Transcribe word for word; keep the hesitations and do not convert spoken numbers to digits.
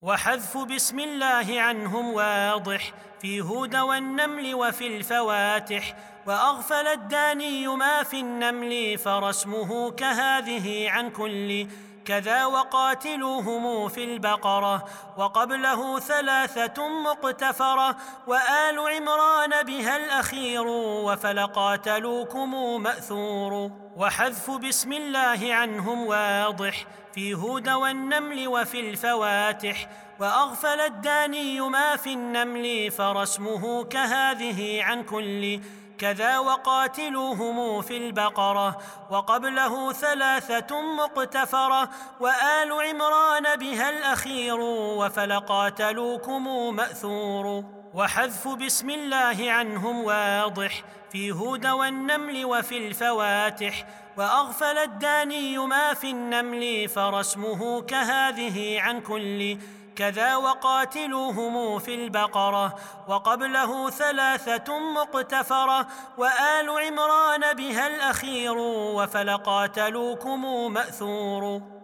وحذف بسم الله عنهم واضح في هود والنمل وفي الفواتح. وأغفل الداني ما في النمل فرسمه كهذه عن كل كذا. وقاتلوهم في البقرة وقبله ثلاثة مقتفرة. وآل عمران بها الأخير وفلقاتلوكم مأثور. وحذف بسم الله عنهم واضح في هود والنمل وفي الفواتح. وأغفل الداني ما في النمل فرسمه كهذه عن كل كذا. وقاتلوهم في البقرة وقبله ثلاثة مقتفرة. وآل عمران بها الأخير وفلقاتلوكم مأثور. وحذف بسم الله عنهم واضح في هود والنمل وفي الفواتح. وأغفل الداني ما في النمل فرسمه كهذه عن كل كذا. وقاتلوهم في البقرة وقبله ثلاثة مقتفرة. وآل عمران بها الأخير وفلقاتلوكم مأثور.